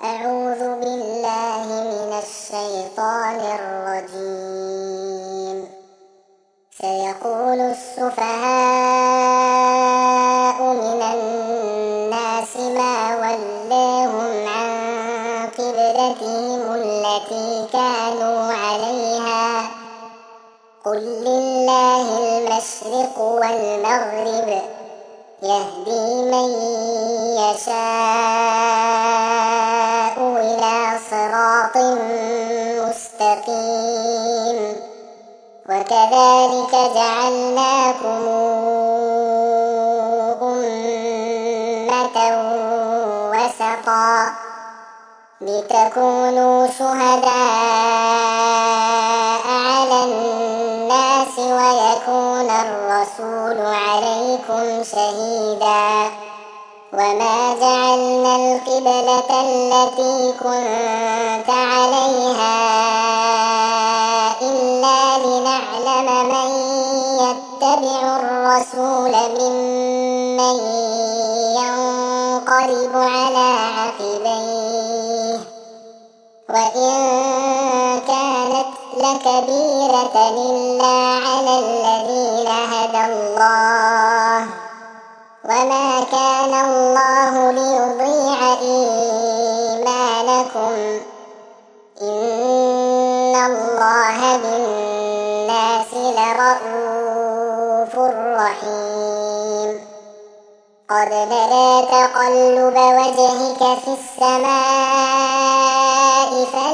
أعوذ بالله من الشيطان الرجيم. سيقول السفهاء من الناس ما ولاهم عن قبلتهم التي كانوا عليها قل لله المشرق والمغرب يهدي من يشاء إلى صراط مستقيم. وكذلك جعلناكم أمة وسطا لتكونوا شهداء على الناس ويكون الرسول عليكم شهيدا. وما جعلنا القبلة التي كنت عليها إلا لنعلم من يتبع الرسول ممن ينقلب على عقبيه وإن كانت لكبيرة إلا على الذين هدى الله وما كان الله ليضيع إيمانكم إن الله بالناس لرءوف رحيم. قد نرى تقلب وجهك في السماء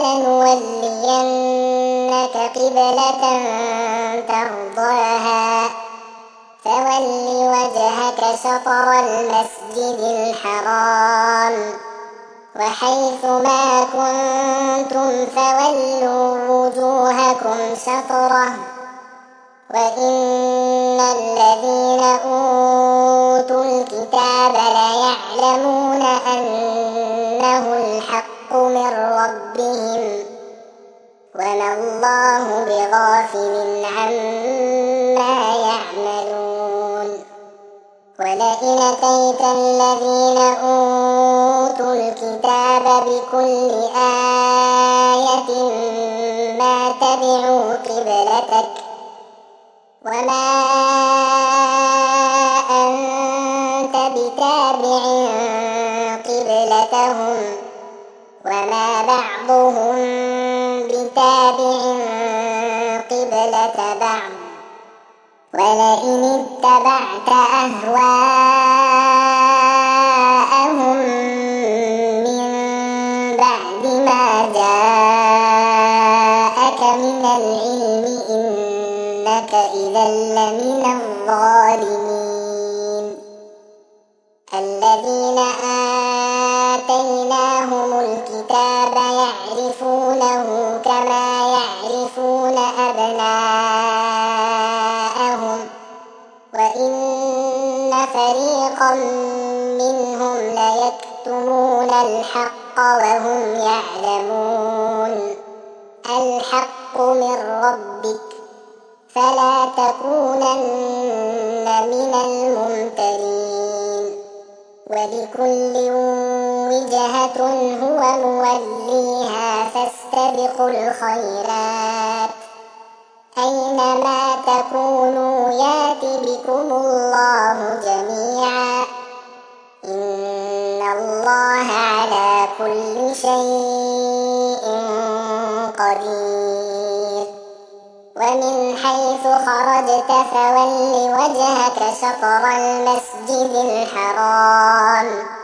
فلنولينك قبلة ترضاها فول وجهك شطر المسجد الحرام وحيث ما كنتم فولوا وجوهكم شطره وإن الذين أوتوا الكتاب ليعلمون أنه الحق من ربهم وما الله بغافل عما يعملون. ولئن أتيت الذين أوتوا الكتاب بكل آية ما تبعوا قبلتك وما أنت بتابع قبلتهم وما بعضهم بتابع قبلة بعض. ولئن اتبعت أهواءهم من بعد ما جاءك من العلم إنك إذا لمن الظالمين. الذين آتيناهم الكتاب يعرفونه كما يعرفون أبناءهم وإن فريقا منهم ليكتمون الحق وهم يعلمون. الحق من ربك فلا تكونن من الممترين. ولكل وجهة هو موليها فاستبقوا الخيرات أينما تكونوا يات بكم الله جميعا إن الله على كل شيء قدير. ومن حيث خرجت فول وجهك شطر المسجد الحرام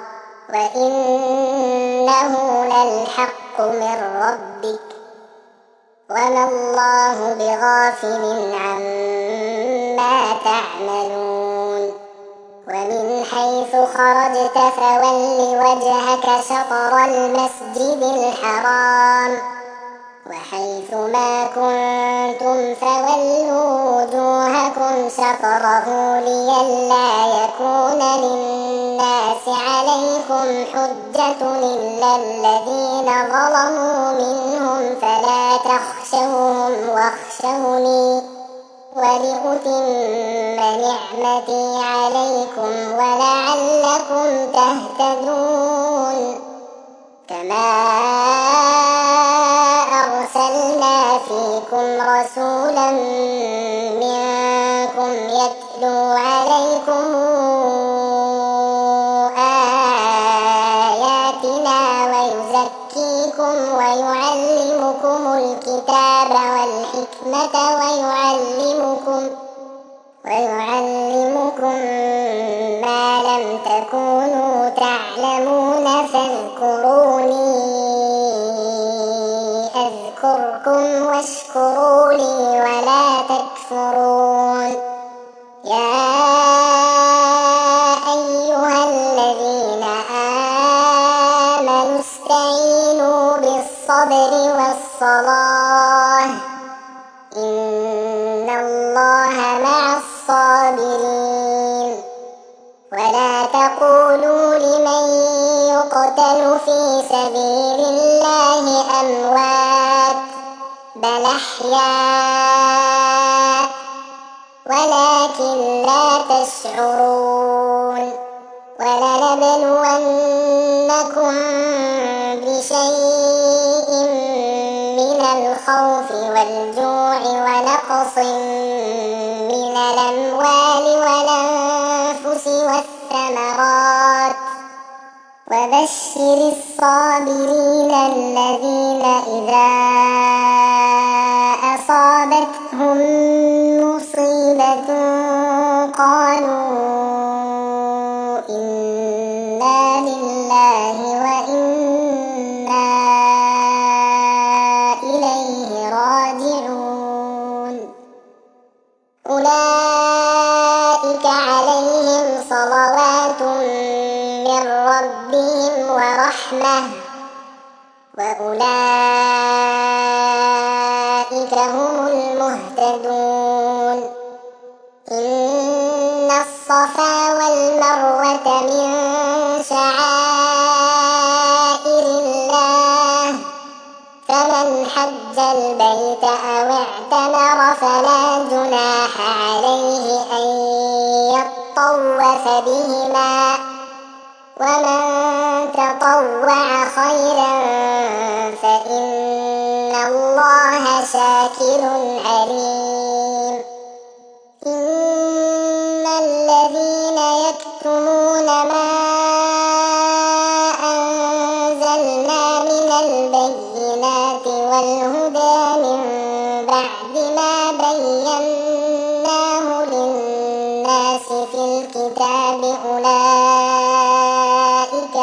وإنه للحق من ربك وما الله بغافل عما تعملون. ومن حيث خرجت فول وجهك شطر المسجد الحرام وحيث ما كنتم فولوا وجوهكم شطره لئلا يكون للناس عليكم حجة إلا الذين ظلموا منهم فلا تخشوهم واخشوني ولأتم نعمتي عليكم ولعلكم تهتدون. كما أرسلنا فيكم رسولا منكم يتلو عليكم آياتنا ويزكيكم ويعلمكم الكتاب والحكمة ويعلمكم ما لم تكونوا تعلمون فاذكروني أذكركم واشكروا لي ولا تكفرون. يا أيها الذين آمنوا استعينوا بالصبر والصلاة إن الله مع الصابرين. ولا تقولوا لمن يقتل في سبيل الله أموات بل أحياء ولكن لا تشعرون. ولنبلونكم بشيء من الخوف والجوع ونقص من الأموال والأنفس والثمرات وبشر الصابرين الذين إذا أصابتهم مصيبة قالوا إنا لله وإنا إليه راجعون. أولئك عليهم صلوات من ربهم ورحمة وأولئك هم المهتدون. إن الصفا والمروة من شعائر الله فمن حج البيت أو اعتمر فلا جناح عليه أن يطوف بهما ومن تطوع خيرا فإن الله شاكر عليم. إن الذين يكتمون ما أنزلنا من البينات والهدى من بعد ما بيناه للناس في الكتاب أولئك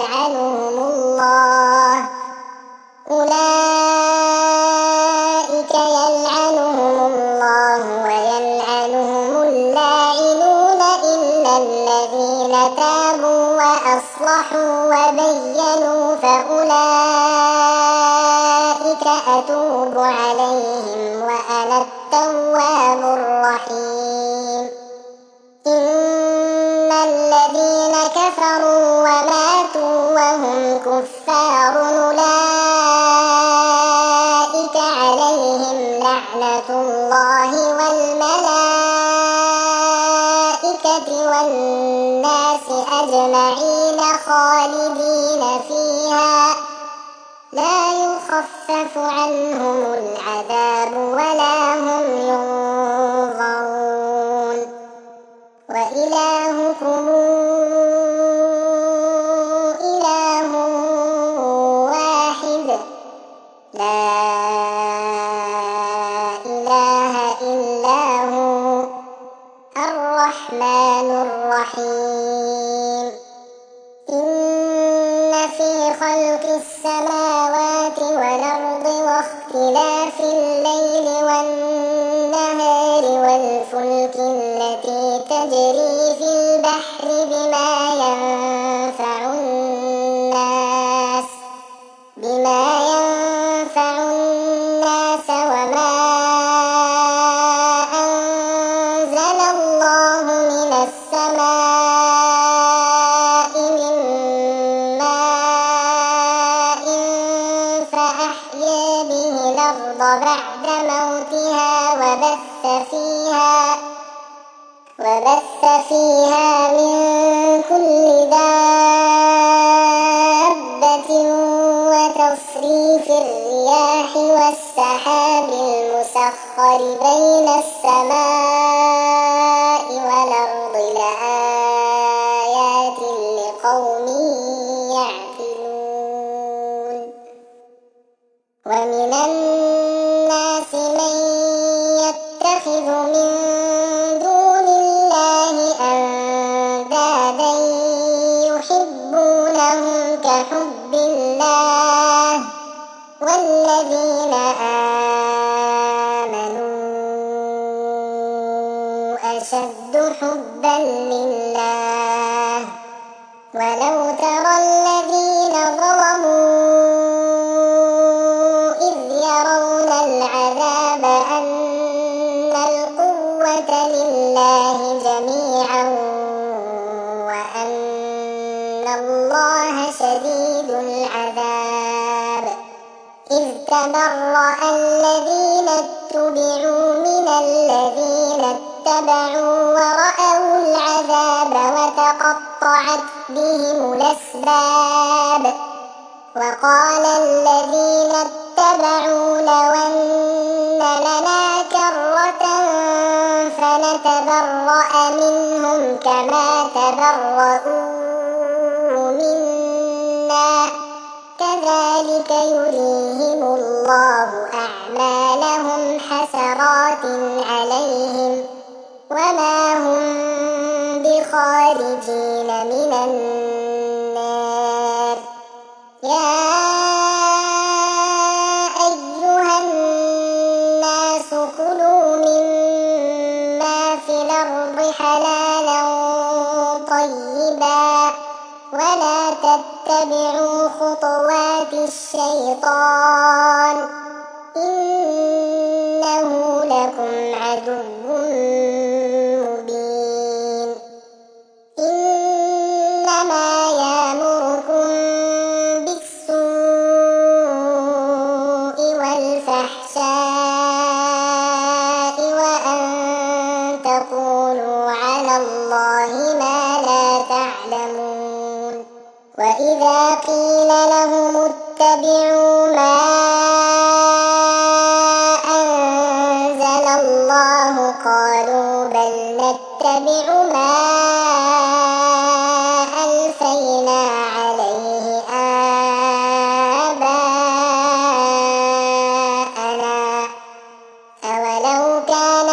يلعنهم الله ويلعنهم اللاعنون إلا الذين تابوا وأصلحوا وبينوا فأولئك أتوب عليهم وأنا التواب الرحيم. إن الذين كفروا وماتوا وهم كفار أولئك عليهم لعنة الله والملائكة والناس أجمعين خالدين فيها لا يخفف عنهم العذاب ولا هم ينظرون. وإلهكم إله واحد لا إله إلا هو الرحمن الرحيم. إن في خلق السماوات والأرض واختلاف الليل والنهار والفلك التي تجري في البحر بما ينفع الناس وما أنزل الله من السماء من ماء فأحيا به الأرض بعد موتها وبث فيها من كل دابة كتصريف الرياح والسحاب المسخر بين السماء والأرض لآيات لقوم يعقلون ومن الناس من يتخذ من دون الله أندادا يحبونهم كحب الله والذين آمنوا أشد حبا لله ولو ترى الذين ظلموا إذ يرون العذاب أن القوة لله جميعا وأن الله شديد العذاب إذ تبرأ الذين اتبعوا من الذين اتبعوا ورأوا العذاب وتقطعت بهم الأسباب وقال الذين اتبعوا لو أن لنا كرة فنتبرأ منهم كما تبرؤوا منا كذلك يريهم الله أعمالهم حسرات عليهم وما هم بخارجين من النار يا أيها الناس كلوا مما في الأرض حلالا طيبا ولا تتبعوا خطوات الشيطان إنه لكم عدو مبين إنما يأمركم بالسوء والفحشاء وأن تقولوا على الله ما لا تعلمون وإذا قيل لهم اتبعوا ما أنزل الله قالوا بل نتبع ما ألفينا عليه آباءنا أولو كان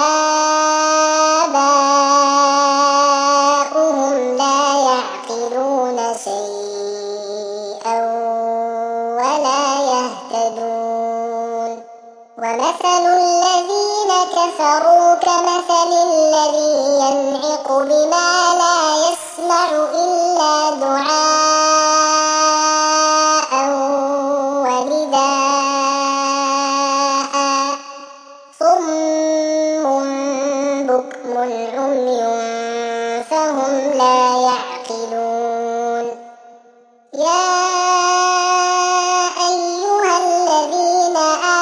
آباؤهم لا يعقلون شيئا ولا يهتدون ومثل الذين كفروا كمثل الذي ينعق بما لا يسمع إلا دعاء ونداء صم بكم عمي فهم لا يعقلون يا أيها الذين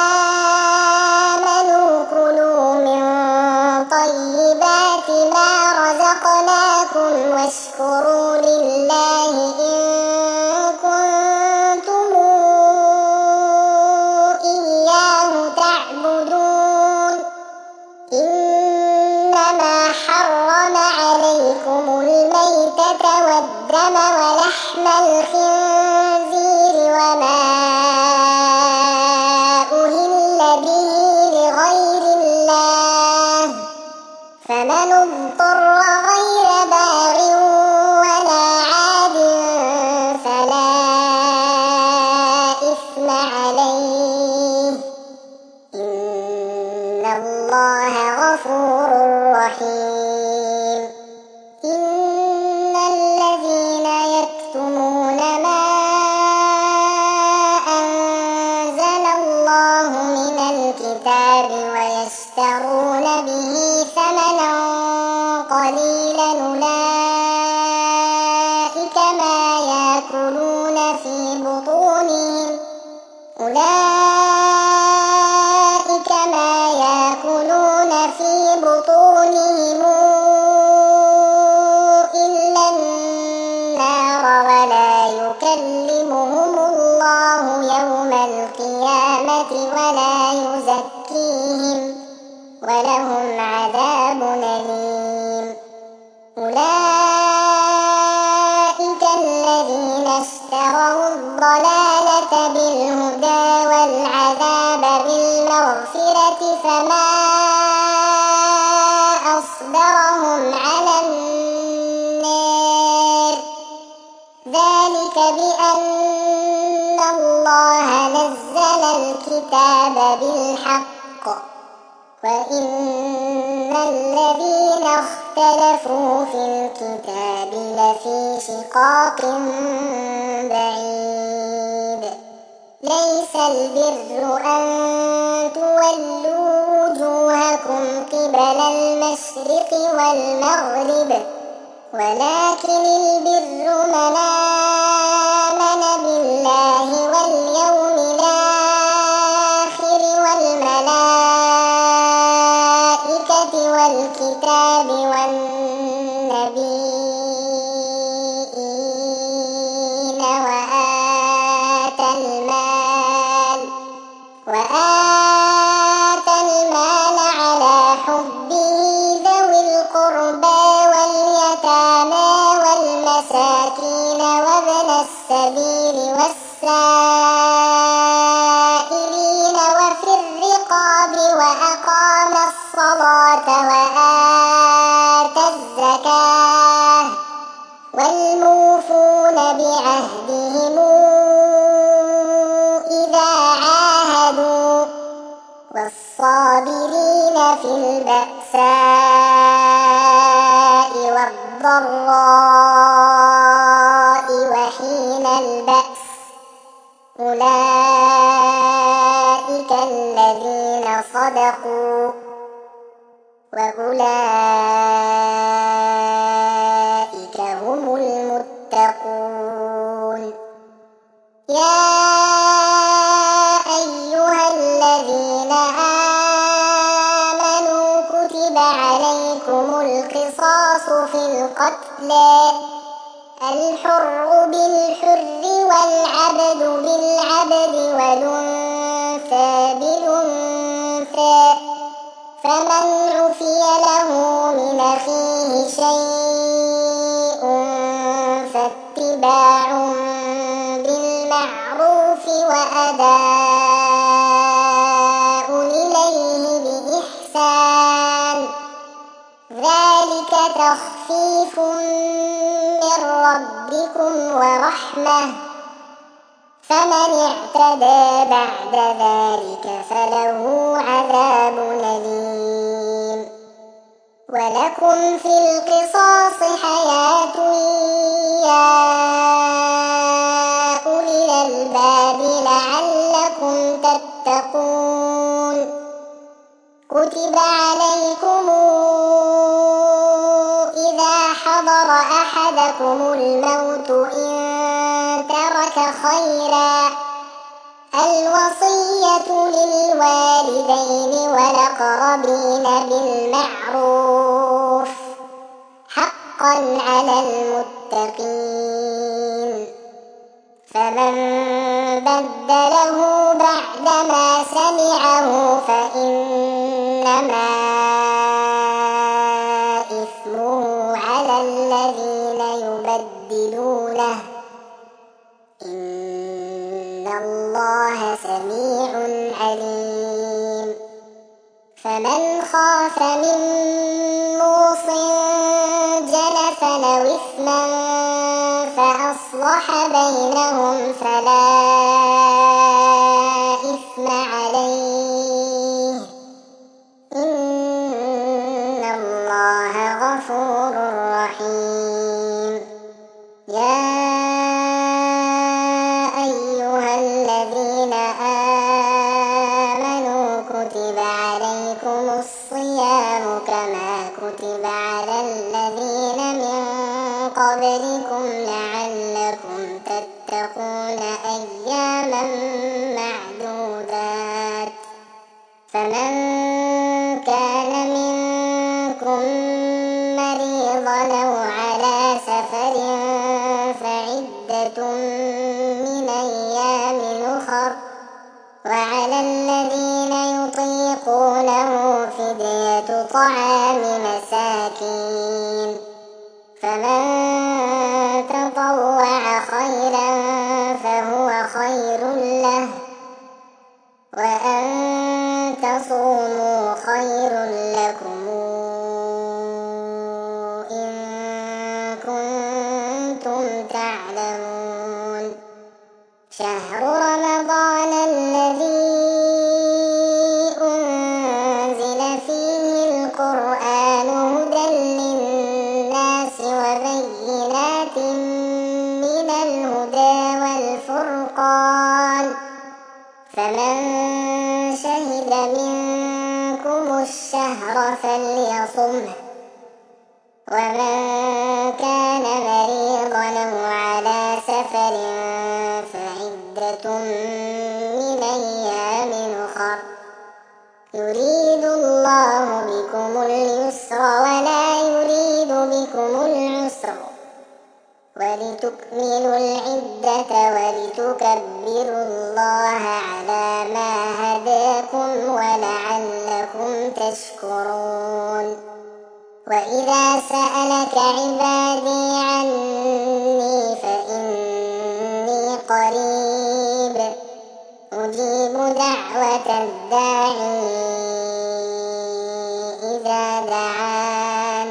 آمنوا كلوا من طيبات ما رزقناكم واشكروا لله إن كنتم إياه تعبدون إنما حرم عليكم الميتة والدم ولحم الخنزير وما أهل به لغير الله فمن اضطر غير باغ ولا عاد فلا إثم عليه إن الله غفور رحيم إن الذين يكتمون ما أنزل الله من الكتاب ويشترون به ثمنا قليلا أولئك ما يأكلون في بطونهم إلا النار ولا يكلمهم الله الآيات ولا يزكيهم ولهم عذاب أليم. أولئك الذين اشتروا الضلالة بالهدى والعذاب بالمغفرة فما أصبرهم على النار ذلك بأن الله نزل الكتاب بالحق وإن الذين اختلفوا في الكتاب لفي شقاق بعيد. ليس البر أن تولوا وجوهكم قبل المشرق والمغرب ولكن البر من آمن بالله واليوم الآخر والملائكة والكتاب والنبيين وآتى المال على حبه ذوي القربى واليتامى والمساكين وابن السبيل والسائلين وفي الرقاب وأقام الصلاة وآتى الزكاة والموفون بعهدهم إذا عاهدوا والصابرين في البأساء والضراء وحين البأس أولئك الذين صدقوا وأولئك هم المتقون. يا أيها الذين آمنوا كتب عليكم القصاص في القتلى الحر بالحر والعبد بالعبد والأنثى بالأنثى فمن عفي له من أخيه شيء فاتباع بالمعروف وأداء إليه بإحسان ذلك تخفيف من ربكم ورحمة فمن اعتدى بعد ذلك فله عذاب أليم. ولكم في القصاص حياة يا أولي الألباب لعلكم تتقون. كتب عليكم إذا حضر أحدكم الموت إن ترك خيرا الوصية للوالدين والأقربين بالمعروف حقا على المتقين. فمن بدله بعدما سمعه فإنما إثمه على الذين يبدلونه إن الله سميع عليم. فمن خاف من موص جنفا أو إثما فأصلح بينهم فلا إثم عليه إن الله غفور رحيم. يا أيها الذين آمنوا كتب عليكم الصيام كما كتب على الذين من قبلكم لعلكم تتقون أياما معدودات. فمن كان منكم مريضا أو على سفر فعدة من أيام أخر وعلى الذين يطيقونه فدية طعام مساكين فمن تطوع خيرا فهو خير له وأن تصوموا خير لكم إن كنتم تعلمون شهر رمضان الذي أنزل فيه القرآن هدى للناس وبينات من الهدى والفرقان فمن شهد منكم الشهر فليصمه ومن كان مريضا أو على سفر فعدة من أيام أخر يريد الله بكم اليسر ولا يريد بكم العسر ولتكملوا العدة ولتكبروا الله على ما هداكم ولعلكم تشكرون وإذا سألك عبادي عني فإني قريب أجيب دعوة الداعي إذا دعان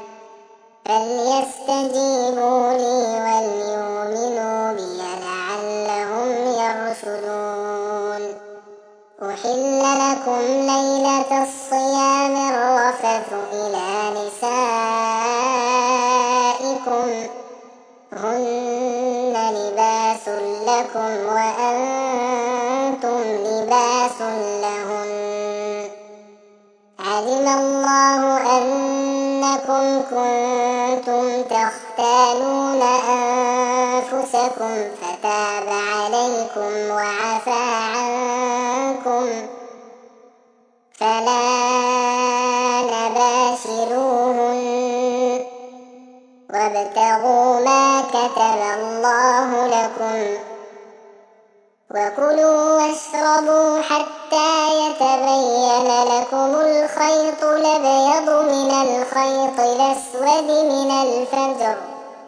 فليستجيبوا لي وليؤمنوا بي لعلهم يرشدون أحل لكم ليلة الصيام الرفث إلى نسائكم هن لباس لكم وأنتم لباس لهن علم الله أنكم كنتم تختانون أنفسكم فتاب عليكم وعفى عنكم فالآن باشروهن وابتغوا ما كتب الله لكم وكلوا واشربوا حتى يتبين لكم الخيط الأبيض من الخيط الأسود من الفجر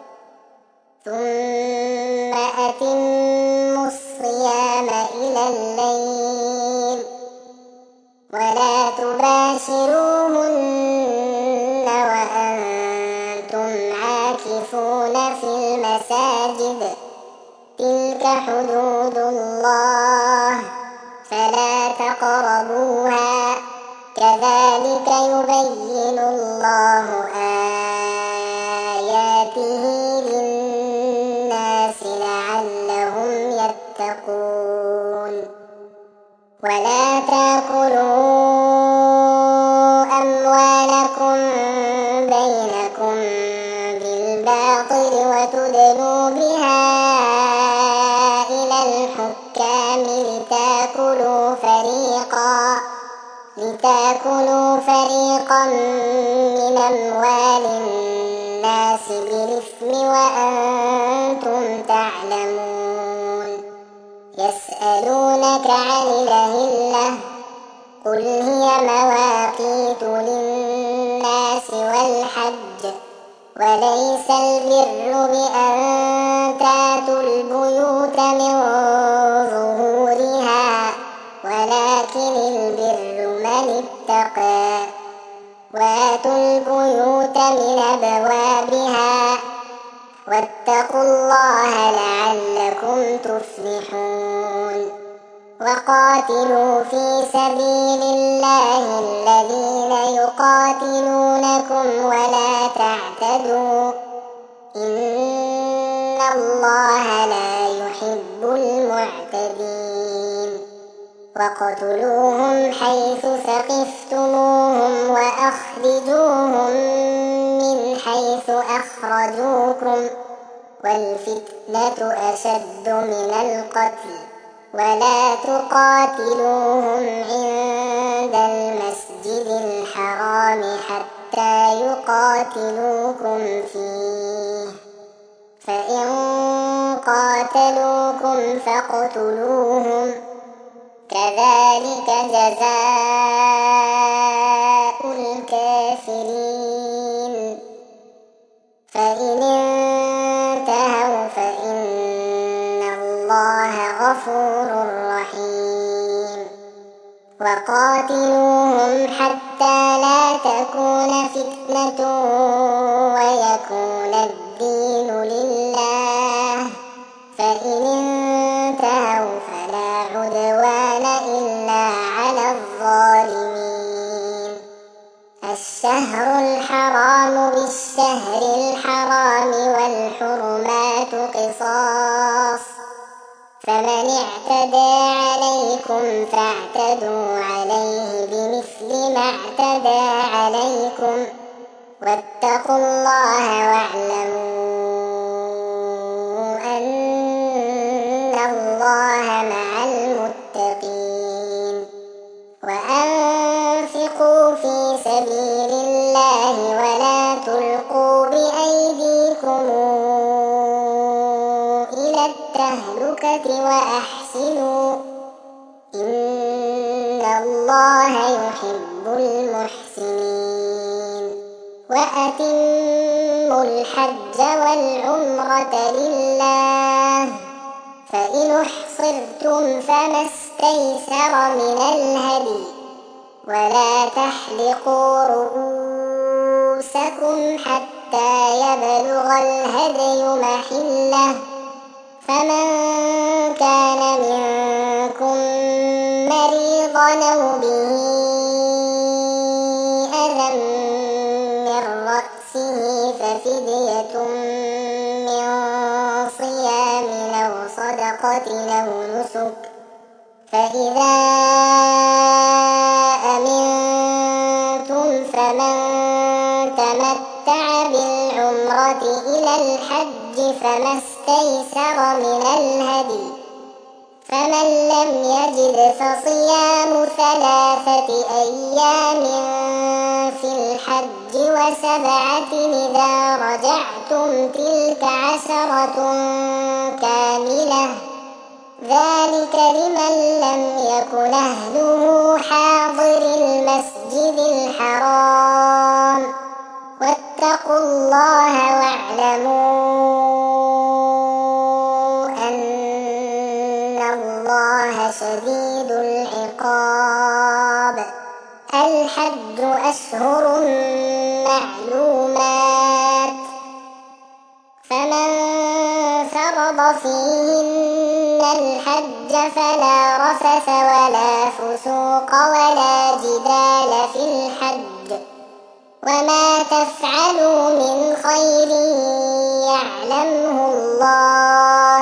ثم أتموا الصيام إلى الليل ولا تباشروهن وأنتم عاكفون في المساجد تلك حدود الله فلا تقربوها كذلك يبين الله آياته للناس لعلهم يتقون ولا تأكلوا أموالكم بينكم بالباطل وتدلوا بها إلى الحكام لتأكلوا فريقا من أموال الناس بالإثم وأنتم تعلمون يسألونك عن الأهلة قل هي مواقيت للناس والحج وليس البر بأن تأتوا البيوت من ظهورها ولكن البر من اتقى وآتوا البيوت من أبوابها واتقوا الله لعلكم تفلحون وقاتلوا في سبيل الله الذين يقاتلونكم ولا تعتدوا إن الله لا يحب المعتدين وقتلوهم حيث ثقفتموهم وأخرجوهم من حيث أخرجوكم والفتنة أشد من القتل ولا تقاتلوهم عند المسجد الحرام حتى يقاتلوكم فيه فإن قاتلوكم فاقتلوهم كذلك جزاء الكافرين فإن انتهوا فإن الله غفور رحيم وقاتلوهم حتى لا تكون فتنة ويكون الدين لله فإن انتهوا فلا عدوان إلا على الظالمين الشهر الحرام بالشهر الحرام والحرمات قصاص فمن اعتدى عليكم فاعتدوا عليه بمثل ما اعتدى عليكم واتقوا الله واعلموا أن الله مع المتقين وأنفقوا في سبيل الله ولا تلقوا بأيديكم إلى التهلكة وأحسنوا إن الله يحب المحسنين وأتموا الحج والعمرة لله فإن أحصرتم فما استيسر من الهدي ولا تحلقوا رؤوسكم حتى يبلغ الهدي محله فمن كان منكم مريضا أو به أذى من رأسه ففدية من صيام أو صدقة أو نسك فإذا أمنتم فمن تمتع بالعمرة إلى الحج فما استيسر من الهدي فمن لم يجد فصيام 3 أيام في الحج و7 إذا رجعتم تلك 10 كاملة ذلك لمن لم يكن أهله حاضر المسجد الحرام واتقوا الله واعلموا أن الله شديد العقاب الحج أشهر معلومات فمن فرض فيهن الحج فلا رفث ولا فسوق ولا جدال في الحج وما تفعلوا من خير يعلمه الله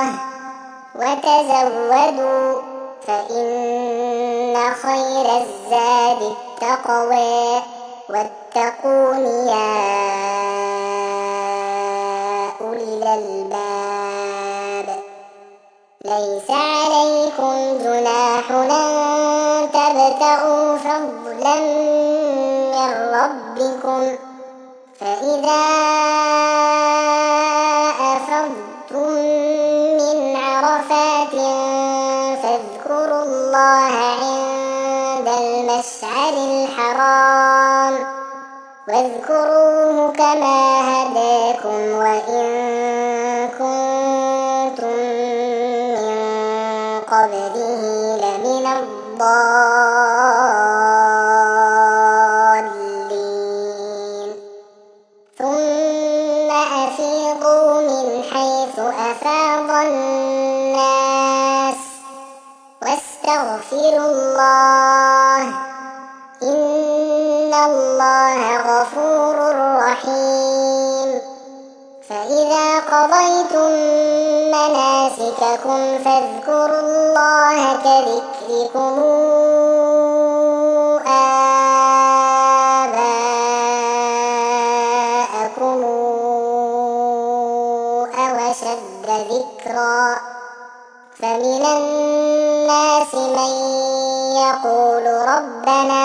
وتزودوا فإن خير الزاد التقوى واتقون يا أولي الألباب ليس عليكم جناح أن تبتغوا فضلا من ربكم فإذا أفضتم من عرفات فاذكروا الله عند المشعر الحرام واذكروه كما هداكم وإن كنتم من قبله لمن الضالين ثم أفيضوا من حيث أفاض الناس واستغفروا الله إن الله غفور رحيم فإذا قضيتم مناسككم فاذكروا الله كذكركم آباءكم أو أشد ذكرا فمن الناس من يقول ربنا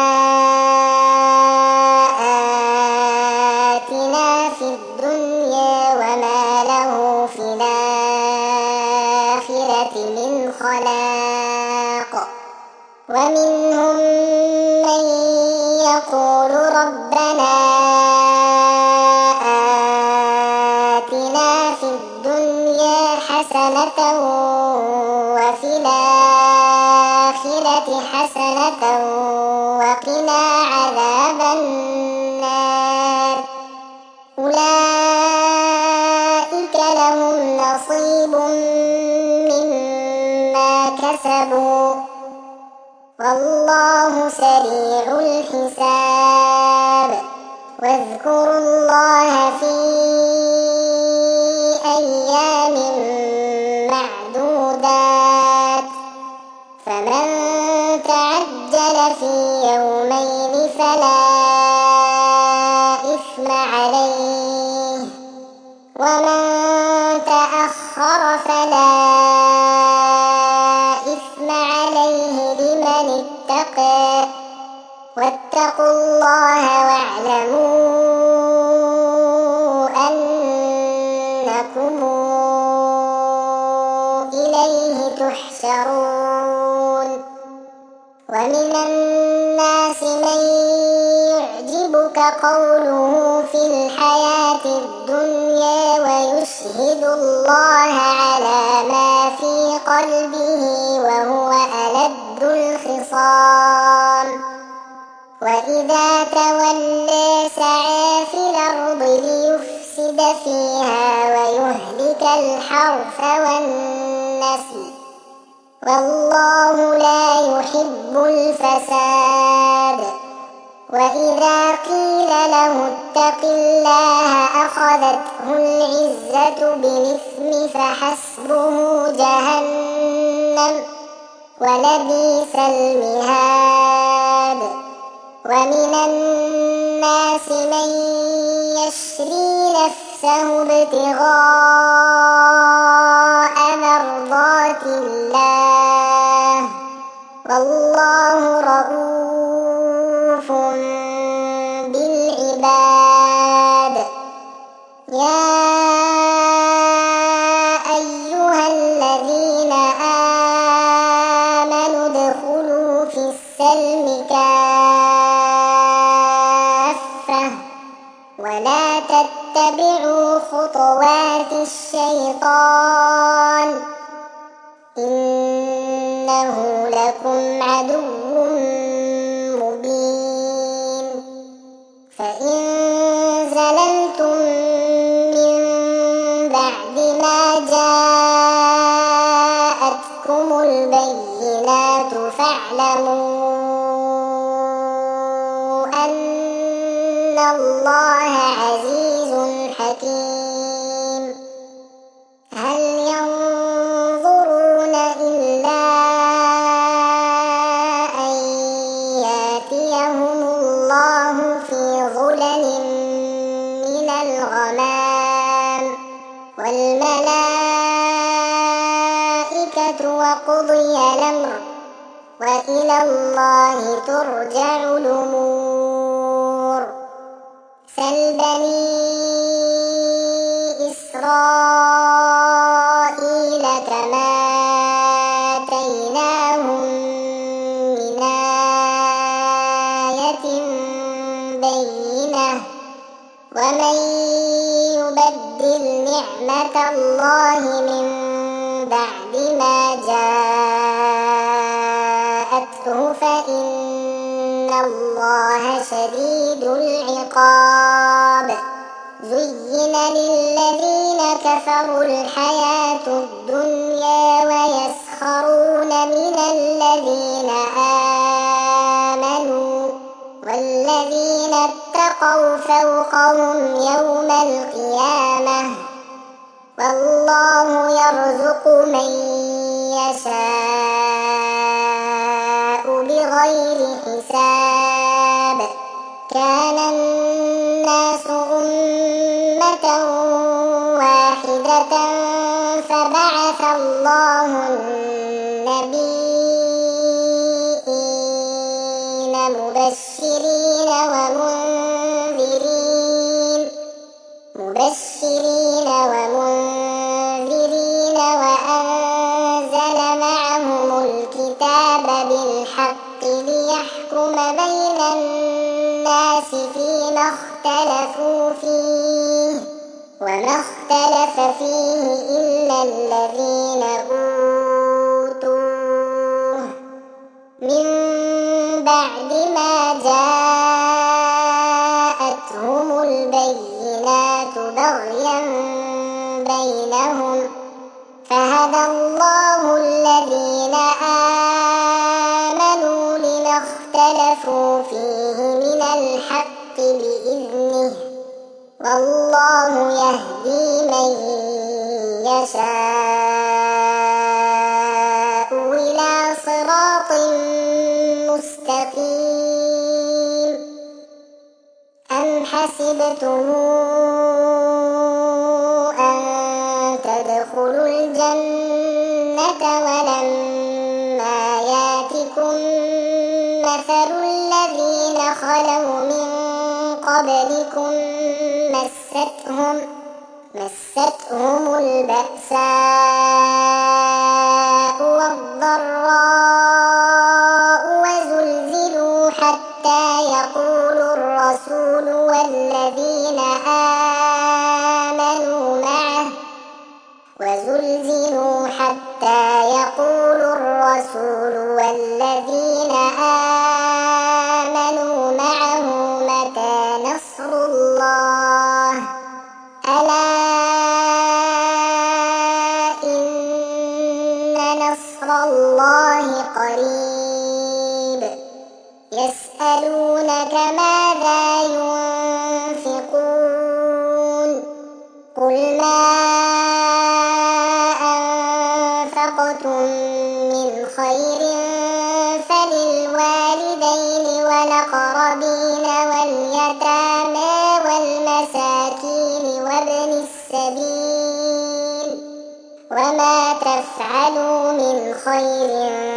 آتنا في الدنيا وما له في الآخرة من خلاق ومنهم من يقول ربنا آتنا في الدنيا حسنة وفي الآخرة حسنة وقنا عذاب النار أولئك لهم نصيب مما كسبوا والله سريع الحساب واذكروا الله في أيام معدودات فمن تعجل في يومين فلا إثم عليه ومن تأخر فلا إثم عليه لمن اتقى واتقوا الله واعلموا أنكم إليه تحشرون ومن الناس من يعجبك قوله في الحياة الدنيا ويشهد الله على ما في قلبه وهو ألد الخصام وإذا تولى سعى في الأرض ليفسد فيها ويهلك الحرث والنسل والله لا يحب الفساد وإذا قيل له اتق الله أخذته العزة بالإثم فحسبه جهنم ولبئس المهاد ومن الناس من يشري نفسه ابتغاء مرضات الله والله رؤوف بالعباد يا أيها الذين آمنوا ادخلوا في السلم كافة ولا تتبعوا خطوات الشيطان إنه لكم عدو مبين فإن زللتم من بعد ما جاءتكم البينات فاعلموا أن الله عزيز حكيم هل ينظرون إلا أن يأتيهم الله في ظلل من الغمام والملائكة وقضي الأمر وإلى الله ترجع الأمور سل بني إسرائيل كما آتيناهم من آية بينة ومن يبدل نعمة الله من بعد ما جاءته فإن الله شديد العقاب زين للذين كفروا الحياة الدنيا ويسخرون من الذين آمنوا والذين اتقوا فوقهم يوم القيامة والله يرزق من يشاء بغير حساب كان الناس أمة واحدة فبعث الله النبيين مبشرين ومنذرين وأنزل معهم الكتاب بالحق ليحكم بين الناس فيما اختلفوا فيه وما اختلف فيه إلا الذين أوتوه من بعد ما جاءتهم البينات بغيا بينهم فهدى الله الذين آمنوا لما اختلفوا فيه من الحق بإذنه والله يهدي من يشاء إلى صراط مستقيم أم حسبتم أن تدخلوا الجنة ولما ياتكم مثل الذين خلوا من قبلكم مستهم البأساء والضراء وزلزلوا حتى يقول الرسول والذين آمنوا معه متى نصر الله ألا إن نصر الله قريب يسألونك ماذا ينفقون قل ما أنفقتم من خير فللوالدين والأقربين واليتامى والمساكين وابن السبيل وما تفعلوا من خير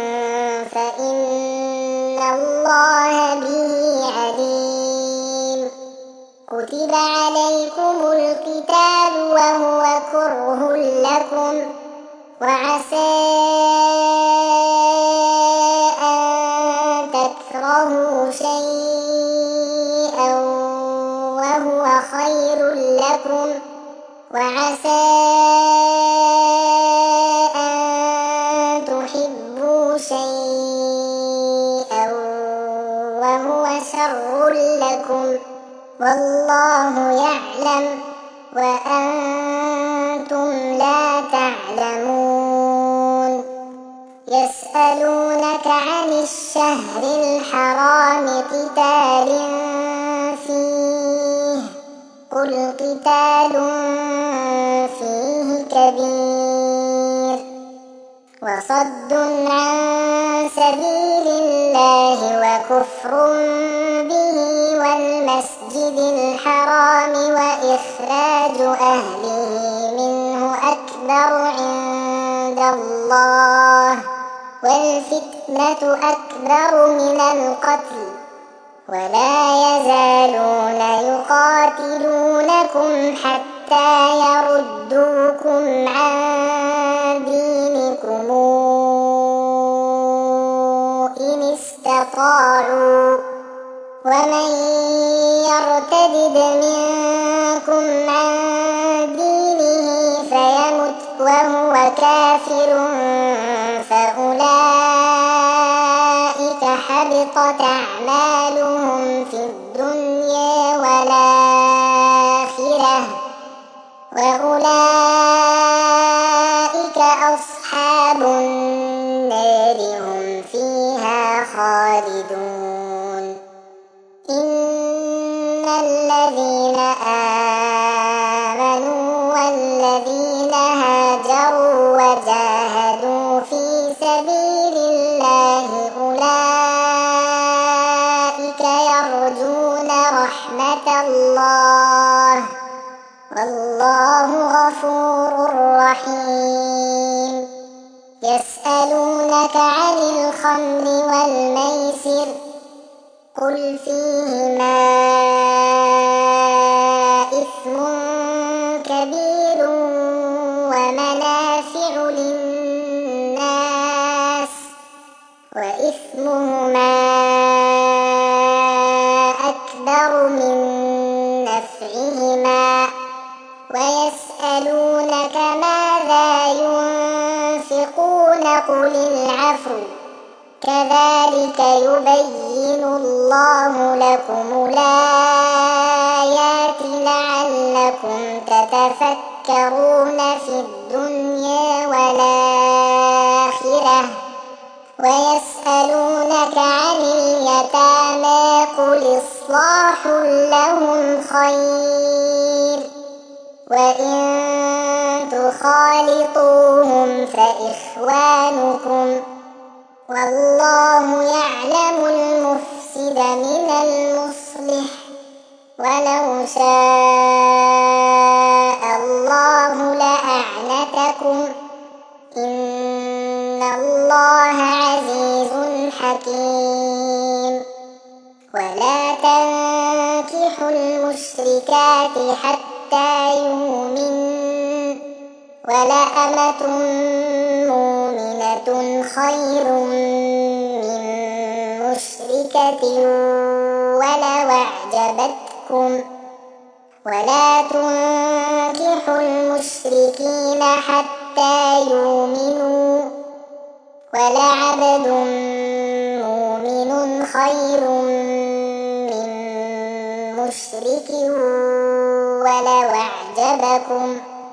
فإن الله به عليم كتب عليكم القتال وهو كره لكم وعسى أن تكرهوا شيئا وهو خير لكم وعسى أن تحبوا شيئا وهو شر لكم والله يعلم وأنتم لا تعلمون يسألونك عن الشهر الحرام قتال فيه قل قتال فيه كبير وصد عن سبيل الله وكفر به والمسجد الحرام وإخراج أهله منه أكبر عند الله والفتنة أكبر من القتل ولا يزالون يقاتلونكم حتى يردوكم عن دينكم إن استطاعوا ومن يرتد منكم عن دينه فيمت وهو كافر فأولئك حبطت أعمالهم في الدنيا والآخرة وأولئك أصحاب النار هم فيها خالدون إن الذين آمنوا والذين هاجروا وجاهدوا في سبيل الله أولئك يرجون رحمة الله والله غفور رحيم يسألونك عن الخمر والميسر قل فيهما إثم كبير ومنافع للناس وإثمهما أكبر من نفعهما ويسألونك ماذا ينفقون قل العفو كذلك يبين الله لكم الآيات لعلكم تتفكرون في الدنيا والآخرة ويسألونك عن اليتامى قل إصلاح لهم خير وإن تخالطوهم فإخوانكم والله يعلم المفسد من المصلح ولو شاء الله لأعنتكم إن الله عزيز حكيم ولا تنكحوا المشركات حتى يؤمنوا ولأمة مؤمنة خير من مشركة ولو أعجبتكم ولا تنكحوا المشركين حتى يؤمنوا ولعبد مؤمن خير من مشرك ولو أعجبكم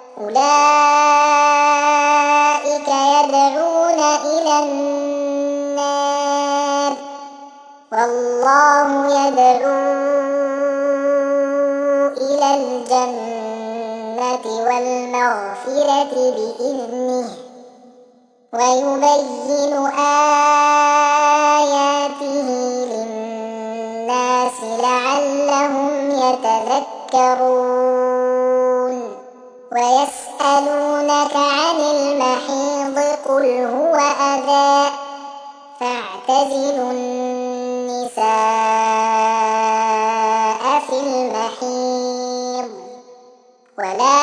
أولئك يدعون إلى النار والله يدعو إلى الجنة والمغفرة بإذنه ويبين آياته للناس لعلهم يتذكرون ويسألونك عن المحيض قل هو أذى فاعتزلوا النساء في المحيض ولا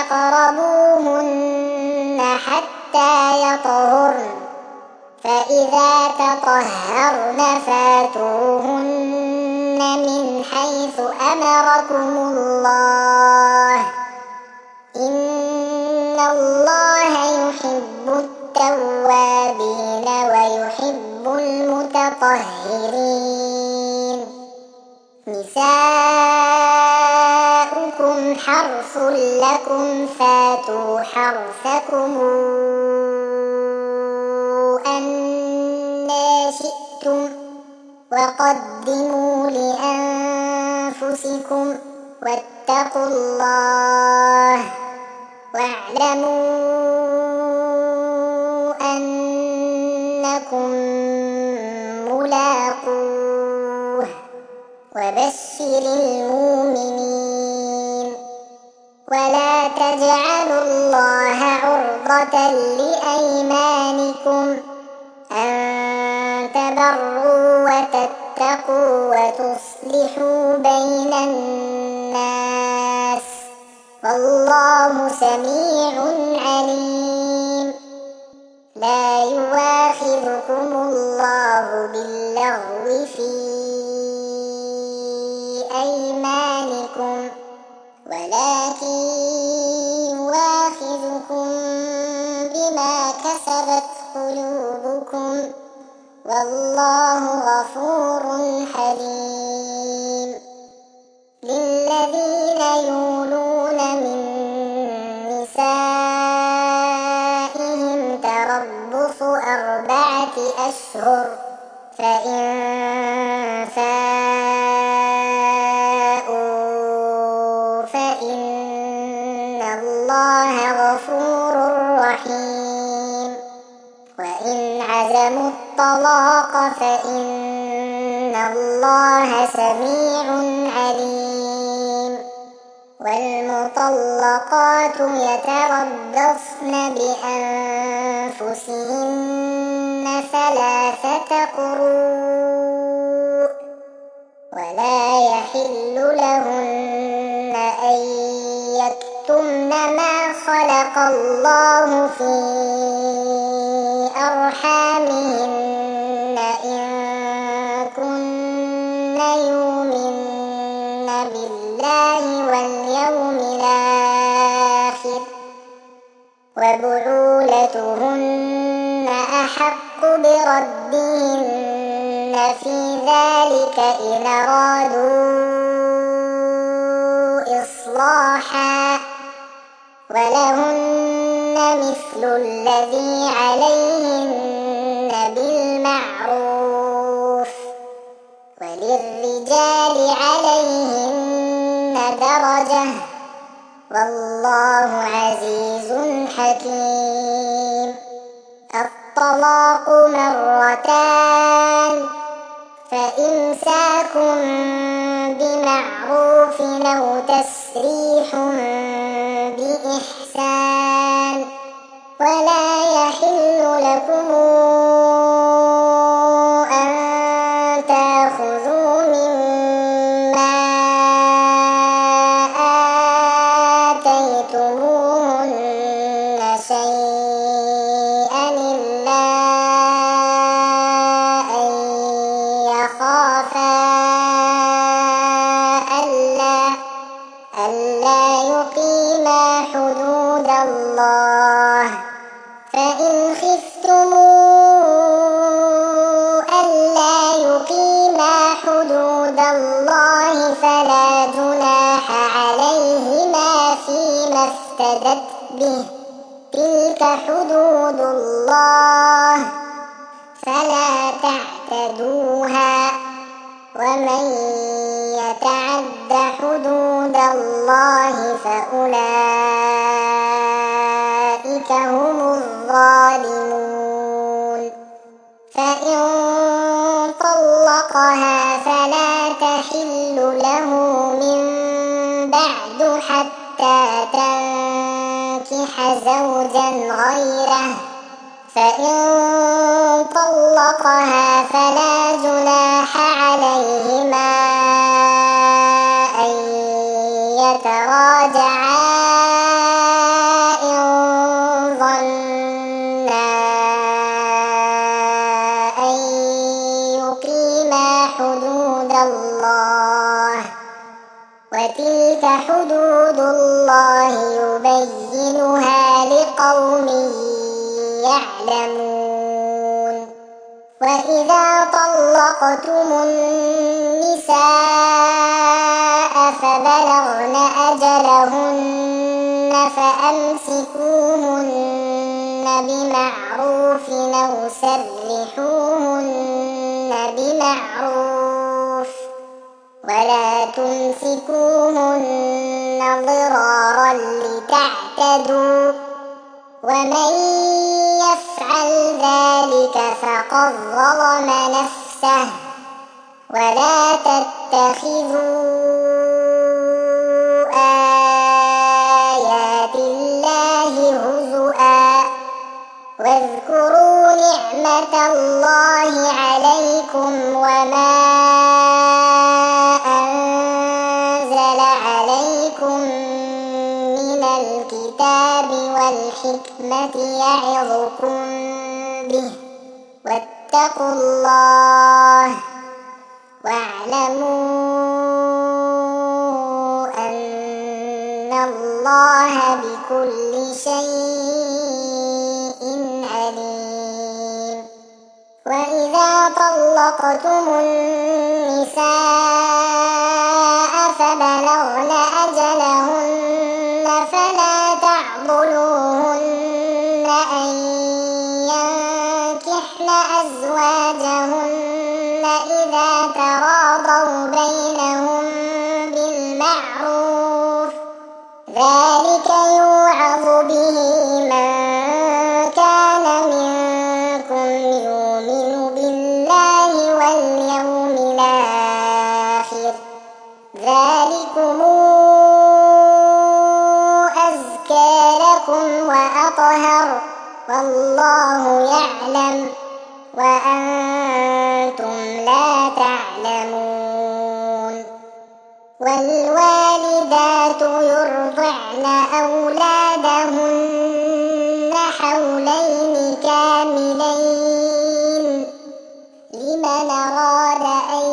تقربوهن حتى يطهرن فإذا تطهرن فاتوهن من حيث أمركم الله إن الله يحب التوابين ويحب المتطهرين نساؤكم حرث لكم فاتوا حرثكم أنى شئتم وقدموا لأنفسكم واتقوا الله واعلموا أنكم ملاقوه وبشر المؤمنين ولا تجعلوا الله عرضة لأيمانكم أن تبروا وتتقوا وتصلحوا بين الناس والله سميع عليم لا يؤاخذكم الله باللغو في أيمانكم ولكن يؤاخذكم بما كسبت قلوبكم والله غفور حليم للذين يولون من نسائهم تربص 4 أشهر فإن فاءوا فإن الله غفور رحيم وإن عزموا الطلاق فإن الله سميع عليم والمطلقات يتربصن بأنفسهن 3 قروء ولا يحل لهن أن يكتمن ما خلق الله في أرحامهن وبعولتهن أحق بردهن في ذلك إن أرادوا إصلاحا ولهن مثل الذي عليهن بالمعروف وللرجال عليهن درجة والله عزيز حكيم. الطلاق مرتان فإمساك بمعروف أو تسريح بإحسان ولا يحل لكم أن تأخذوا مما آتيتموهن شيئا إلا أن يخافا ألا يقيما حدود الله فإن خفتم ألا يقيما حدود الله فلا جناح عليهما فيما افتدت به تلك حدود الله فلا تعتدوها ومن يتعد حدود الله فأولئك هم الظالمون. فإن طلقها فلا تحل له من بعد حتى تنكح زوجا غيره فإن طلقها فلا جناح عليهما أن يتراجعا إن ظنا أن يقيما حدود الله وتلك حدود الله يبينها لقوم يعلمون. وإذا طلقتم النساء فبلغن أجلهن فأمسكوهن بمعروف أو سرحوهن بمعروف ولا تمسكوهن ضرارا لتعتدوا ومن يفعل ذلك فقد ظلم نفسه ولا تتخذوا آيات الله هزؤا واذكروا نعمة الله عليكم وما أنزل عليكم من الكتاب والحكمة يعظكم به واتقوا الله واعلموا أن الله بكل شيء عليم. وإذا طلقتم النساء فبلغن أجلهن فلا تعضلوهن أن ينكحن أزواجهن إذا تراضوا بينهم بالمعروف ذلك يوعظ به من كان منكم يؤمن بالله واليوم الآخر ذلكم أزكى لكم وأطهر والله يعلم وأنتم لا تعلمون. والوالدات يرضعن أولادهن حولين كاملين لمن أراد أن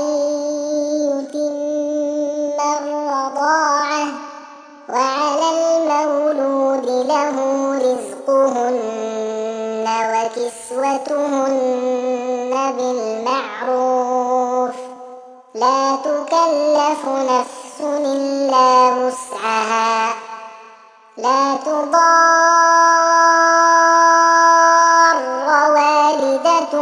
يتم الرضاعة وعلى المولود له رزقهن بالمعروف لا تكلف نفس إلا وسعها لا تضار والدة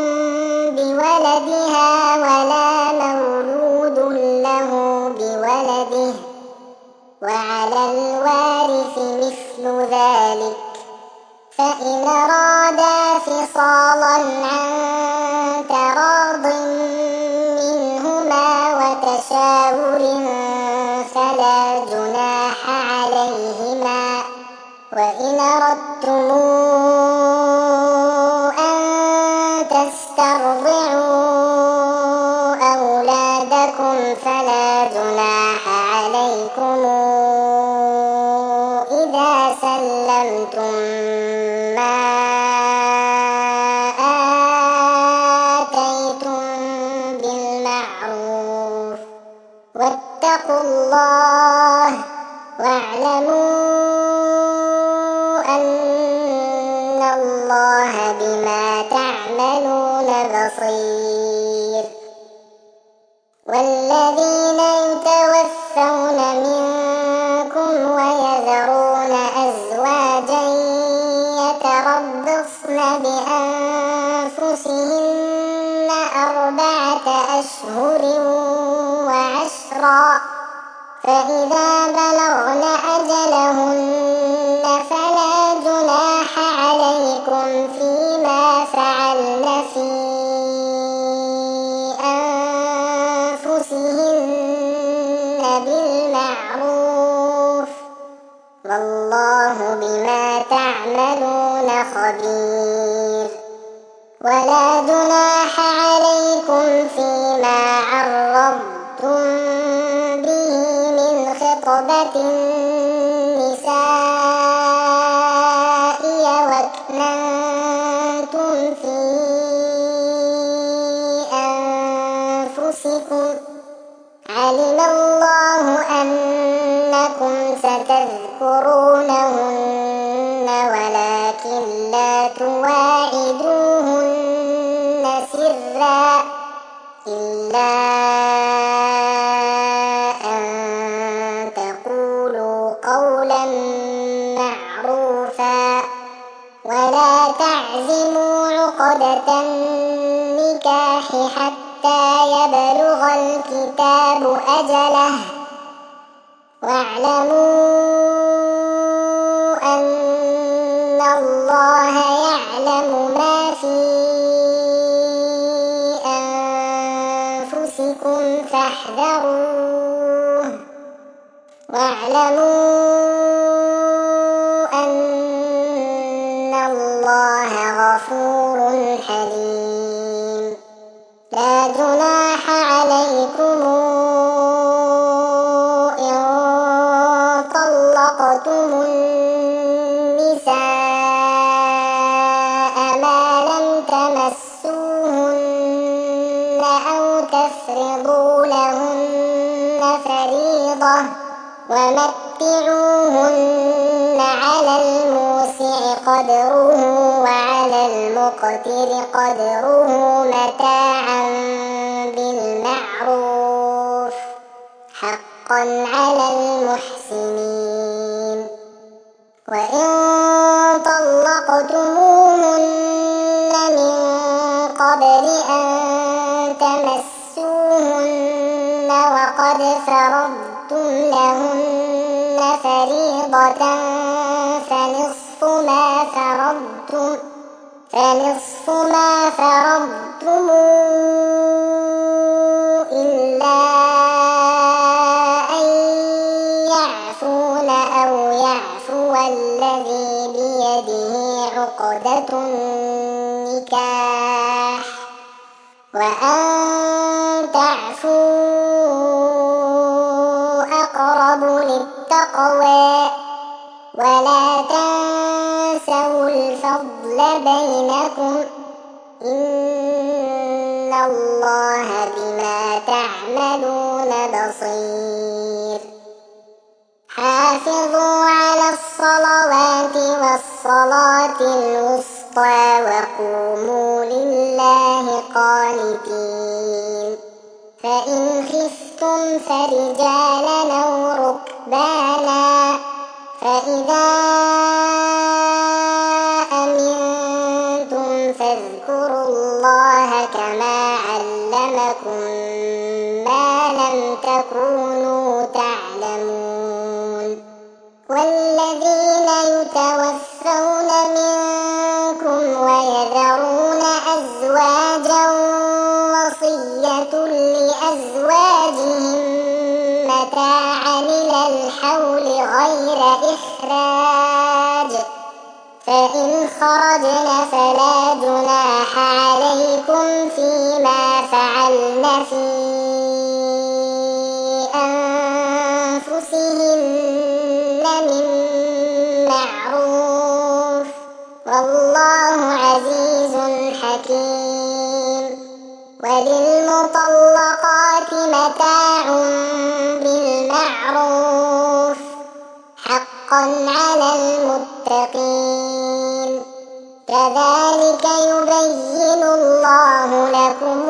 بولدها ولا مولود له بولده وعلى الوارث مثل ذلك فإن أرادا فصالا عن تراض منهما وتشاور فلا جناح عليهما وإن أردتم أن تسترضعوا أولادكم فلا جناح عليكم إذا سلمتم ما آتيتم بالمعروف واتقوا الله واعلموا أن الله بما تعملون بصير والذين يتوفون منكم ويذرون أزواجا يتربصن بأنفسهن 4 أشهر وعشرا فإذا بلغن أجلهن فلا جناح عليكم فيما فعلن في أنفسهن بالمعروف والله بما تعملون خبير ولا جناح عليكم فيما عرضتم به من خطبة النساء وأكننتم في أنفسكم علم الله أنكم ستذكرونهن ولكن لا تواعدوهن سرا إلا أن تقولوا قولا معروفا ولا تعزموا عقدة النكاح حتى يبلغ الكتاب أجله واعلموا أن الله يعلم ما في أنفسكم فاحذروه واعلموا أن الله غفور حليم لا جناح عليكم إن طلقتم النساء ما لم تمسوهن أو تفرضوا لهن فريضة ومتعوهن على الموسع قدره وعلى المقتر قدره متاعا بالمعروف حقا على المحسنين وإن طلقتموهن من قبل أن تمسوهن وقد فرضتم لهن فريضة فنصف ما فرضتم إلا أن يعفون أو يعفو الذي بيده عقدة النكاح وأن تعفوا أقرب للتقوى ولا تنسوا الفضل بينكم إن الله بما تعملون بصير حافظوا على الصلوات والصلاة الوسطى الوسطى وقوموا لله قانتين. فإن خفتم فرجالا أو ركبانا فإذا أمنتم فاذكروا الله كما علمكم ما لم تكونوا تعلمون. والذين يتوفون منكم ويذرون أزواجا وصية لأزواجهم متاعا إلى الحول غير إخراج، فإن خرجن فلا جناح عليكم فيما فعلن في أنفسهن من معروف، والله عزيز حكيم. وللمطلقات متاع بالمعروف حقا على المتقين. كذلك يبين الله لكم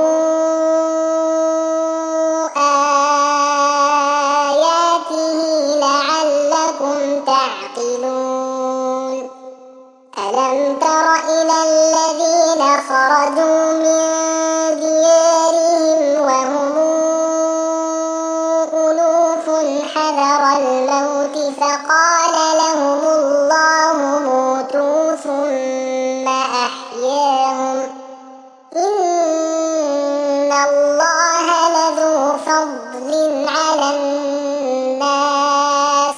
آياته لعلكم تعقلون. ألم تر إلى الذين خرجوا من ديارهم وهم ألوف حذر الموت فقال لهم الله موتوا ثم أحياهم إن الله لذو فضل على الناس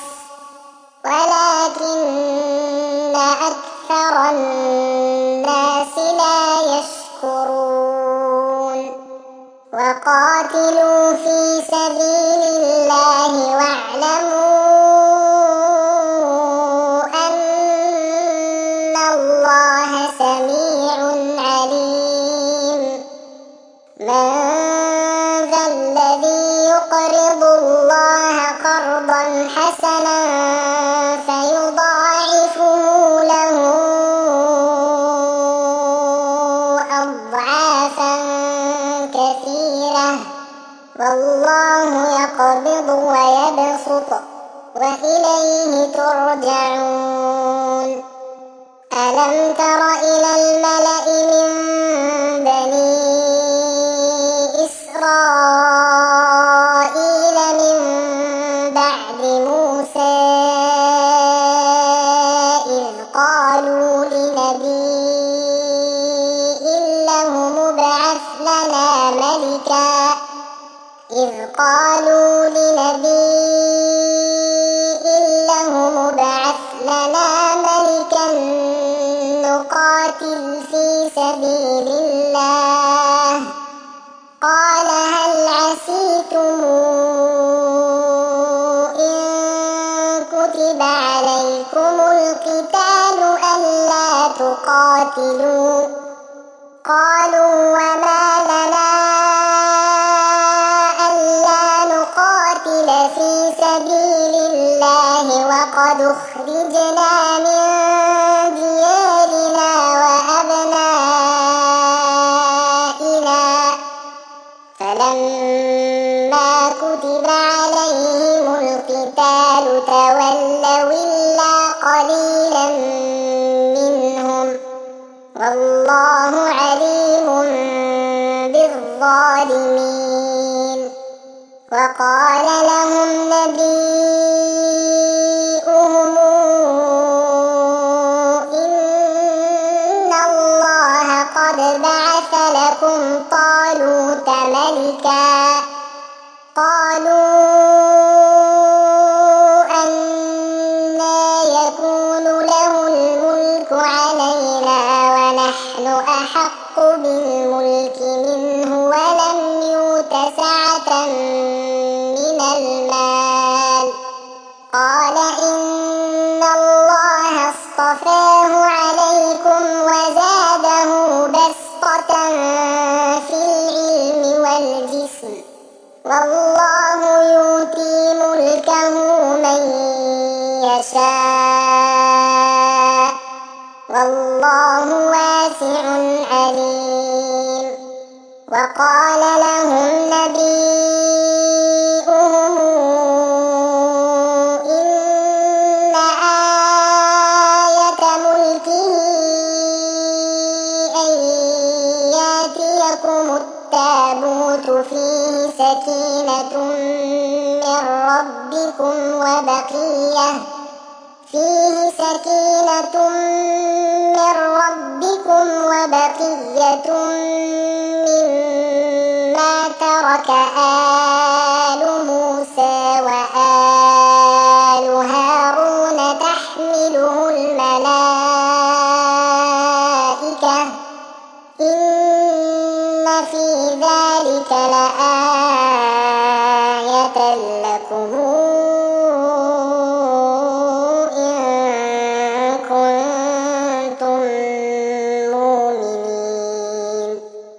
ولكن أكثر الناس لا يشكرون. وقاتلوا في سبيل الله واعلموا أن الله سميع عليم. من ذا الذي يقرض الله قرضا حسنا فيضاعفه له أضعافا كثيرة والله يقبض ويبسط وإليه ترجعون. ألم تر إلى الملأ من بني إسرائيل من بعد موسى إذ قالوا لنبي له مبعث لنا ملكا نقاتل في سبيل الله. قال هل عسيتم إن كتب عليكم القتال ألا تقاتلوا؟ قالوا وما لنا ألا نقاتل في سبيل الله وقد أخرجنا من ديارنا وأبنائنا. فلما كتب عليهم القتال تولوا إلا قليلا منهم والله عليم بالظالمين. وقال لهم نبيهم إن الله قد بعث لكم طالوت ملكا. قالوا أنى يكون له الملك علينا ونحن أحق بالملك منه ولم يؤت سعة من المال. قال إن الله اصطفاه عليكم وزاده بسطة في العلم والجسم والله يؤتي ملكه من يشاء والله وقال لهم نبيهم إن آية ملكه أن يأتيكم التابوت فيه سكينة من ربكم وبقية مما ترك آل موسى وآل هارون تحمله الملائكة إن في ذلك لآية لكم إن كنتم مؤمنين.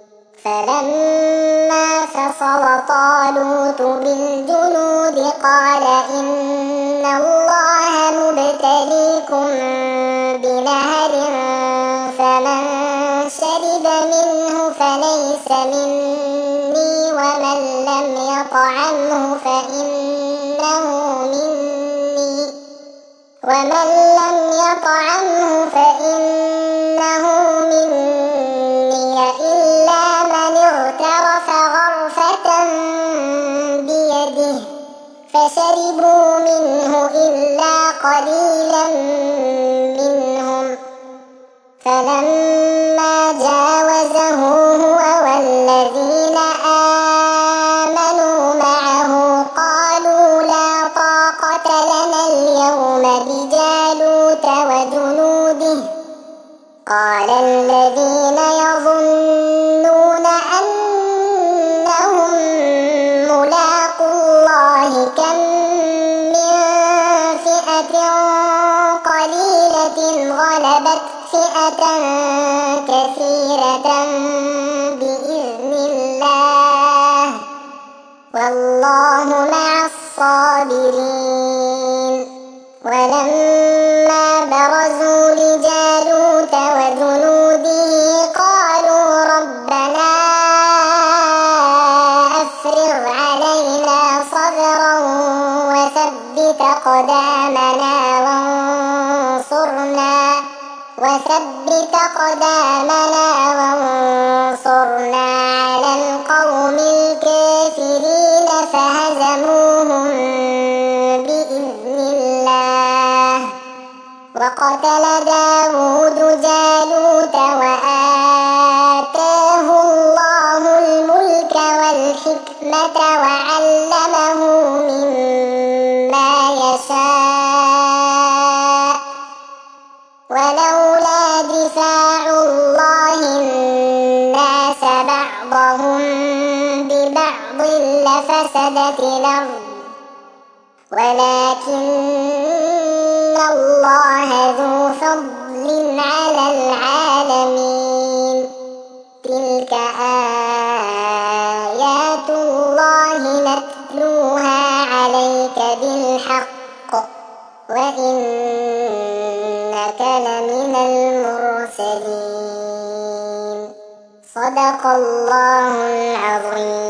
فلما فصل طالوت بالجنود قال إن الله مبتليكم بنهر فمن شرب منه فليس مني ومن لم يطعمه فإنه مني إلا من اغترف غرفة بيده فشربوا منه إلا قليلا منهم. فلما جاوزه هو والذين آمنوا معه قالوا لا طاقة لنا اليوم بجالوت وجنوده. قال الذين يظنون أنهم ملاقو الله كم من فئة قليلة غلبت فئة كثيرة بإذن الله والله مع الصابرين. ولما برزوا لجالوت وجنوده قالوا ربنا أفرغ علينا صبرا وثبت أقدامنا وانصرنا على القوم الكافرين فهزموهم بإذن الله. وقتل داود جالوت وآتاه الله الملك والحكمة وعلمه مما يشاء. ولولا دفاع الله الناس بعضهم ببعض لفسدت الأرض ولكن الله ذو فضل على العالمين. تلك آيات الله نتلوها عليك بالحق وإنك لمن المرسلين. صدق الله العظيم.